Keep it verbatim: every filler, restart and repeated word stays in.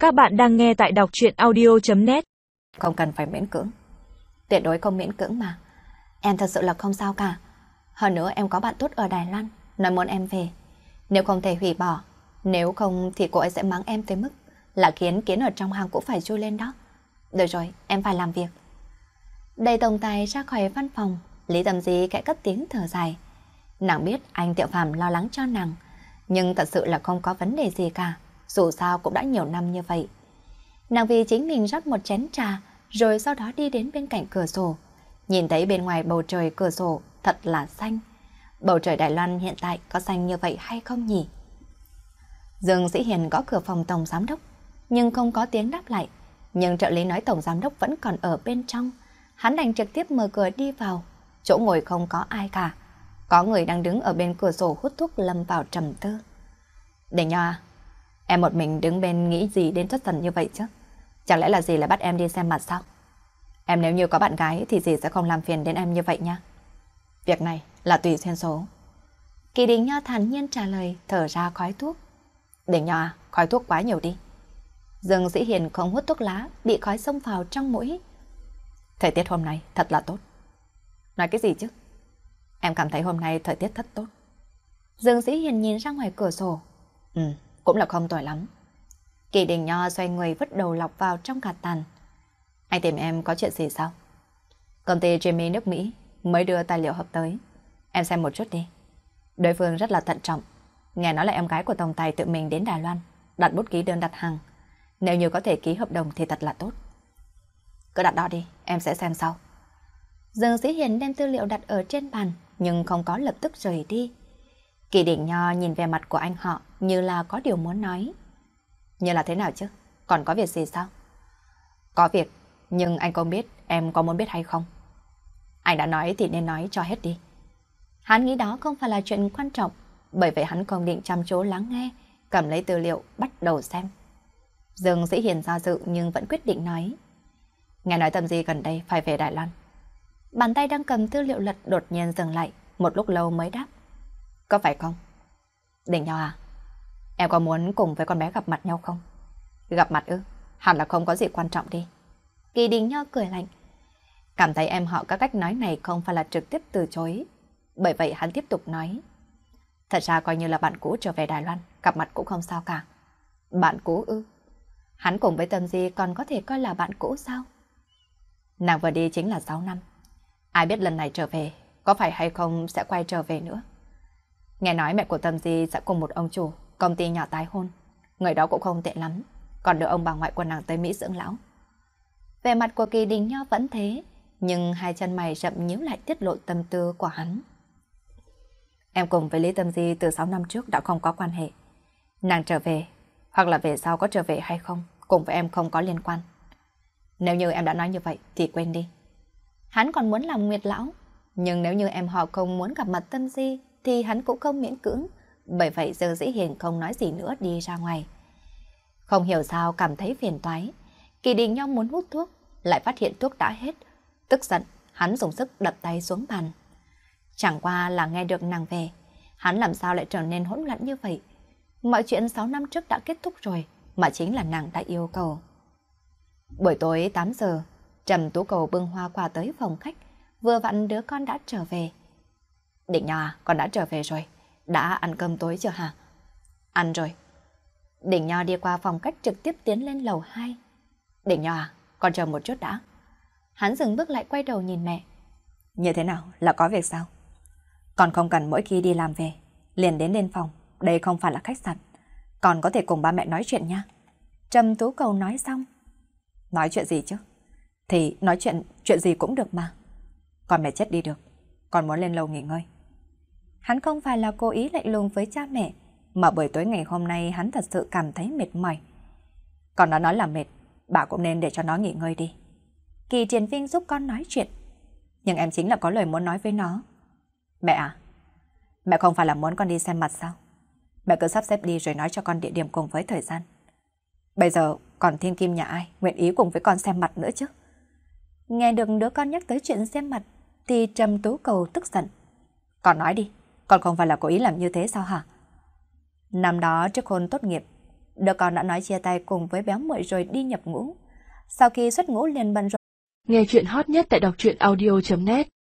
Các bạn đang nghe tại đọc truyện audio chấm net. Không cần phải miễn cưỡng. Tuyệt đối không miễn cưỡng mà. Em thật sự là không sao cả. Hơn nữa em có bạn tốt ở Đài Loan, nói muốn em về. Nếu không thể hủy bỏ, nếu không thì cô ấy sẽ mắng em tới mức là khiến kiến ở trong hàng cũng phải chui lên đó. Được rồi, em phải làm việc. Đầy tổng tài ra khỏi văn phòng, Lý Tầm Di kẽ cất tiếng thở dài. Nàng biết anh Tiểu Phàm lo lắng cho nàng, nhưng thật sự là không có vấn đề gì cả. Dù sao cũng đã nhiều năm như vậy. Nàng vì chính mình rót một chén trà, rồi sau đó đi đến bên cạnh cửa sổ. Nhìn thấy bên ngoài bầu trời cửa sổ thật là xanh. Bầu trời Đài Loan hiện tại có xanh như vậy hay không nhỉ? Dương Sĩ Hiền gõ cửa phòng tổng giám đốc, nhưng không có tiếng đáp lại. Nhưng trợ lý nói tổng giám đốc vẫn còn ở bên trong. Hắn đành trực tiếp mở cửa đi vào. Chỗ ngồi không có ai cả. Có người đang đứng ở bên cửa sổ hút thuốc lâm vào trầm tư. Để Nho à, em một mình đứng bên nghĩ gì đến thất thần như vậy chứ? Chẳng lẽ là gì lại bắt em đi xem mặt sao? Em nếu như có bạn gái thì dì sẽ không làm phiền đến em như vậy nha. Việc này là tùy duyên số. Kỳ Đình Nho thản nhiên trả lời, thở ra khói thuốc. Đình Nho à, khói thuốc quá nhiều đi. Dương Sĩ Hiền không hút thuốc lá, bị khói xông vào trong mũi. Thời tiết hôm nay thật là tốt. Nói cái gì chứ? Em cảm thấy hôm nay thời tiết thật tốt. Dương Sĩ Hiền nhìn ra ngoài cửa sổ. Ừ, cũng là không tồi lắm. Kỳ Đình Nho xoay người vứt đầu lọc vào trong gạt tàn. Anh tìm em có chuyện gì sao? Công ty Jimmy nước Mỹ mới đưa tài liệu hợp tới. Em xem một chút đi. Đối phương rất là thận trọng. Nghe nói là em gái của tổng tài tự mình đến Đài Loan đặt bút ký đơn đặt hàng. Nếu như có thể ký hợp đồng thì thật là tốt. Cứ đặt đó đi, em sẽ xem sau. Dương Sĩ Hiền đem tư liệu đặt ở trên bàn, nhưng không có lập tức rời đi. Kỳ Đình Nho nhìn về mặt của anh họ như là có điều muốn nói. Như là thế nào chứ? Còn có việc gì sao? Có việc, nhưng anh không biết em có muốn biết hay không? Anh đã nói thì nên nói cho hết đi. Hắn nghĩ đó không phải là chuyện quan trọng, bởi vậy hắn không định chăm chú lắng nghe, cầm lấy tư liệu bắt đầu xem. Dương Sĩ Hiền do dự nhưng vẫn quyết định nói. Nghe nói Tâm Di gần đây phải về Đài Loan. Bàn tay đang cầm tư liệu lật đột nhiên dừng lại, một lúc lâu mới đáp. Có phải không? Đình Nho à, em có muốn cùng với con bé gặp mặt nhau không? Gặp mặt ư? Hẳn là không có gì quan trọng đi. Kỳ Đình Nho cười lạnh. Cảm thấy em họ các cách nói này không phải là trực tiếp từ chối. Bởi vậy hắn tiếp tục nói. Thật ra coi như là bạn cũ trở về Đài Loan, gặp mặt cũng không sao cả. Bạn cũ ư? Hắn cùng với Tâm Di còn có thể coi là bạn cũ sao? Nàng vừa đi chính là sáu năm. Ai biết lần này trở về, có phải hay không sẽ quay trở về nữa. Nghe nói mẹ của Tâm Di sẽ cùng một ông chủ công ty nhỏ tái hôn. Người đó cũng không tệ lắm, còn đưa ông bà ngoại của nàng tới Mỹ dưỡng lão. Về mặt của Kỳ Đình Nho vẫn thế, nhưng hai chân mày rậm nhíu lại tiết lộ tâm tư của hắn. Em cùng với Lý Tâm Di từ sáu năm trước đã không có quan hệ. Nàng trở về, hoặc là về sau có trở về hay không, cùng với em không có liên quan. Nếu như em đã nói như vậy thì quên đi. Hắn còn muốn làm nguyệt lão, nhưng nếu như em họ không muốn gặp mặt Tâm Di thì hắn cũng không miễn cưỡng. Bởi vậy Dương Sĩ Hiền không nói gì nữa đi ra ngoài. Không hiểu sao cảm thấy phiền toái. Kỳ Đình Nho muốn hút thuốc, lại phát hiện thuốc đã hết. Tức giận, hắn dùng sức đập tay xuống bàn. Chẳng qua là nghe được nàng về, hắn làm sao lại trở nên hỗn loạn như vậy. Mọi chuyện sáu năm trước đã kết thúc rồi, mà chính là nàng đã yêu cầu. Buổi tối tám giờ, Trầm Tú Cầu bưng hoa quả tới phòng khách, vừa vặn đứa con đã trở về. Định Nho à, con đã trở về rồi. Đã ăn cơm tối chưa hả? Ăn rồi. Đình Nho đi qua phòng khách trực tiếp tiến lên lầu hai. Đình Nho à, con chờ một chút đã. Hắn dừng bước lại quay đầu nhìn mẹ. Như thế nào, là có việc sao? Con không cần mỗi khi đi làm về liền đến lên phòng, đây không phải là khách sạn. Con có thể cùng ba mẹ nói chuyện nha. Trầm Tú Cầu nói xong. Nói chuyện gì chứ? Thì nói chuyện, chuyện gì cũng được mà. Con mẹ chết đi được, con muốn lên lầu nghỉ ngơi. Hắn không phải là cố ý lạnh lùng với cha mẹ, mà buổi tối ngày hôm nay hắn thật sự cảm thấy mệt mỏi. Còn nó nói là mệt, bà cũng nên để cho nó nghỉ ngơi đi. Kỳ Triển Vinh giúp con nói chuyện, nhưng em chính là có lời muốn nói với nó. Mẹ à, mẹ không phải là muốn con đi xem mặt sao? Mẹ cứ sắp xếp đi rồi nói cho con địa điểm cùng với thời gian. Bây giờ còn thiên kim nhà ai nguyện ý cùng với con xem mặt nữa chứ? Nghe được đứa con nhắc tới chuyện xem mặt thì Trầm Tú Cầu tức giận. Con nói đi, con không phải là cố ý làm như thế sao hả? Năm đó trước hôn tốt nghiệp, Đứa con đã nói chia tay cùng với béo muội rồi đi nhập ngũ. Sau khi xuất ngũ liền bận rộn. Nghe chuyện hot nhất tại đọc truyện audio chấm net